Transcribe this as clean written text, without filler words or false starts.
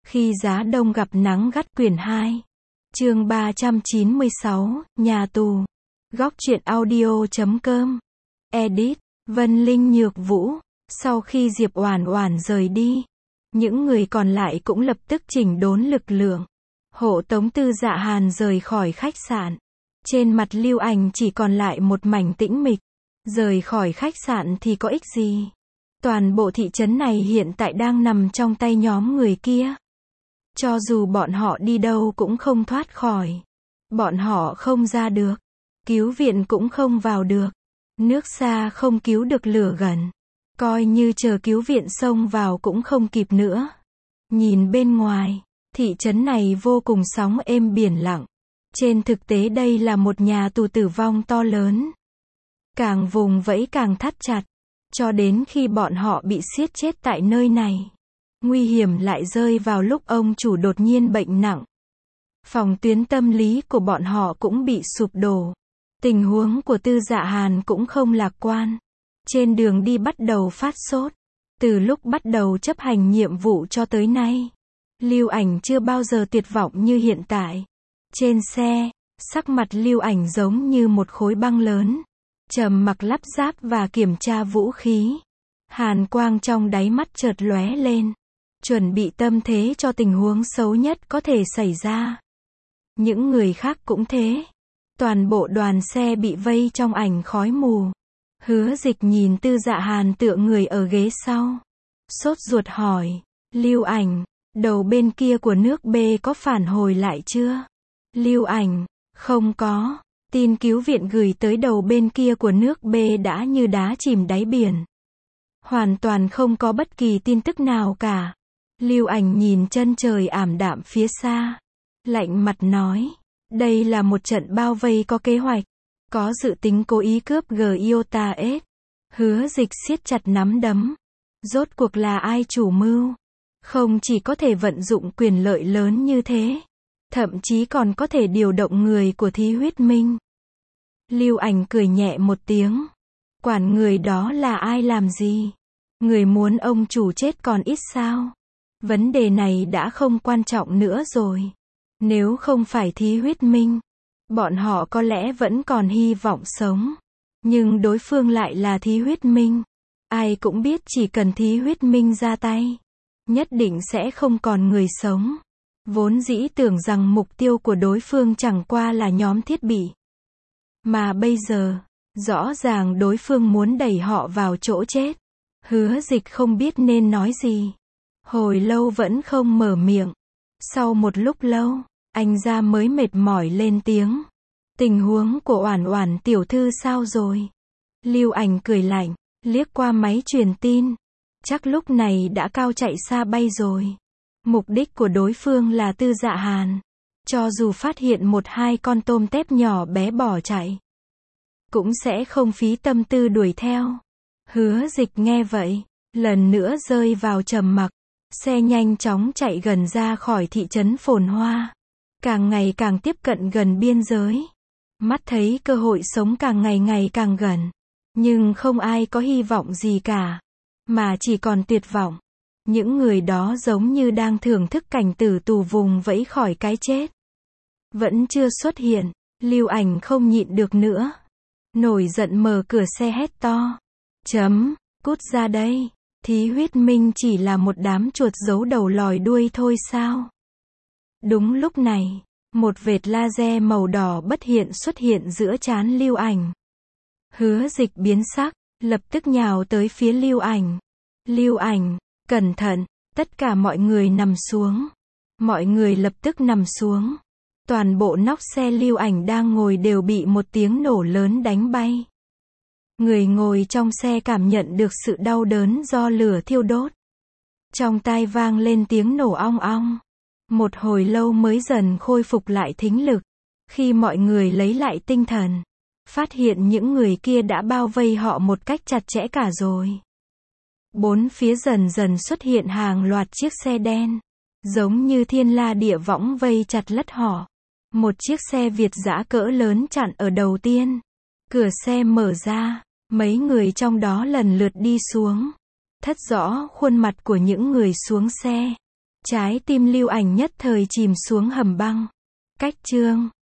Khi giá đông gặp nắng gắt quyển 2. Chương 396, nhà tù. Góc truyện audio.com. Edit, Vân Linh Nhược Vũ. Sau khi Diệp Oản Oản rời đi, những người còn lại cũng lập tức chỉnh đốn lực lượng, hộ tống Tư Dạ Hàn rời khỏi khách sạn. Trên mặt Lưu Ảnh chỉ còn lại một mảnh tĩnh mịch. Rời khỏi khách sạn thì có ích gì? Toàn bộ thị trấn này hiện tại đang nằm trong tay nhóm người kia. Cho dù bọn họ đi đâu cũng không thoát khỏi. Bọn họ không ra được. Cứu viện cũng không vào được. Nước xa không cứu được lửa gần. Coi như chờ cứu viện xông vào cũng không kịp nữa. Nhìn bên ngoài, thị trấn này vô cùng sóng êm biển lặng. Trên thực tế đây là một nhà tù tử vong to lớn. Càng vùng vẫy càng thắt chặt. Cho đến khi bọn họ bị siết chết tại nơi này. Nguy hiểm lại rơi vào lúc ông chủ đột nhiên bệnh nặng. Phòng tuyến tâm lý của bọn họ cũng bị sụp đổ. Tình huống của Tư Dạ Hàn cũng không lạc quan. Trên đường đi bắt đầu phát sốt. Từ lúc bắt đầu chấp hành nhiệm vụ cho tới nay, Lưu Ảnh chưa bao giờ tuyệt vọng như hiện tại. Trên xe, sắc mặt Lưu Ảnh giống như một khối băng lớn. Trầm mặc lắp ráp và kiểm tra vũ khí. Hàn quang trong đáy mắt chợt lóe lên. Chuẩn bị tâm thế cho tình huống xấu nhất có thể xảy ra. Những người khác cũng thế. Toàn bộ đoàn xe bị vây trong ảnh khói mù. Hứa Dịch nhìn Tư Dạ Hàn tựa người ở ghế sau. Sốt ruột hỏi, Lưu Ảnh, đầu bên kia của nước B có phản hồi lại chưa? Lưu Ảnh, không có. Tin cứu viện gửi tới đầu bên kia của nước B đã như đá chìm đáy biển. Hoàn toàn không có bất kỳ tin tức nào cả. Lưu Ảnh nhìn chân trời ảm đạm phía xa. Lạnh mặt nói, đây là một trận bao vây có kế hoạch. Có dự tính cố ý cướp Giota S. Hứa Dịch siết chặt nắm đấm. Rốt cuộc là ai chủ mưu? Không chỉ có thể vận dụng quyền lợi lớn như thế. Thậm chí còn có thể điều động người của Thí Huyết Minh. Lưu Ảnh cười nhẹ một tiếng. Quản người đó là ai làm gì? Người muốn ông chủ chết còn ít sao? Vấn đề này đã không quan trọng nữa rồi. Nếu không phải Thí Huyết Minh, bọn họ có lẽ vẫn còn hy vọng sống. Nhưng đối phương lại là Thí Huyết Minh. Ai cũng biết chỉ cần Thí Huyết Minh ra tay, nhất định sẽ không còn người sống. Vốn dĩ tưởng rằng mục tiêu của đối phương chẳng qua là nhóm thiết bị. Mà bây giờ, rõ ràng đối phương muốn đẩy họ vào chỗ chết. Hứa Dịch không biết nên nói gì. Hồi lâu vẫn không mở miệng. Sau một lúc lâu, anh ra mới mệt mỏi lên tiếng. Tình huống của Oản Oản tiểu thư sao rồi? Lưu Ảnh cười lạnh, liếc qua máy truyền tin. Chắc lúc này đã cao chạy xa bay rồi. Mục đích của đối phương là Tư Dạ Hàn. Cho dù phát hiện một hai con tôm tép nhỏ bé bỏ chạy, cũng sẽ không phí tâm tư đuổi theo. Hứa Dịch nghe vậy, lần nữa rơi vào trầm mặc. Xe nhanh chóng chạy gần ra khỏi thị trấn phồn hoa. Càng ngày càng tiếp cận gần biên giới. Mắt thấy cơ hội sống càng ngày càng gần. Nhưng không ai có hy vọng gì cả. Mà chỉ còn tuyệt vọng. Những người đó giống như đang thưởng thức cảnh tử tù vùng vẫy khỏi cái chết. Vẫn chưa xuất hiện. Lưu Ảnh không nhịn được nữa. Nổi giận mở cửa xe hét to. Cút ra đây. Thí Huyết Minh chỉ là một đám chuột giấu đầu lòi đuôi thôi sao? Đúng lúc này, một vệt laser màu đỏ bất hiện xuất hiện giữa trán Lưu Ảnh. Hứa Dịch biến sắc, lập tức nhào tới phía Lưu Ảnh. Lưu Ảnh, cẩn thận, tất cả mọi người nằm xuống. Mọi người lập tức nằm xuống. Toàn bộ nóc xe Lưu Ảnh đang ngồi đều bị một tiếng nổ lớn đánh bay. Người ngồi trong xe cảm nhận được sự đau đớn do lửa thiêu đốt. Trong tai vang lên tiếng nổ ong ong. Một hồi lâu mới dần khôi phục lại thính lực. Khi mọi người lấy lại tinh thần, phát hiện những người kia đã bao vây họ một cách chặt chẽ cả rồi. Bốn phía dần dần xuất hiện hàng loạt chiếc xe đen. Giống như thiên la địa võng vây chặt lất họ. Một chiếc xe Việt dã cỡ lớn chặn ở đầu tiên. Cửa xe mở ra. Mấy người trong đó lần lượt đi xuống. Thất rõ khuôn mặt của những người xuống xe. Trái tim Lưu Ảnh nhất thời chìm xuống hầm băng. Cách chương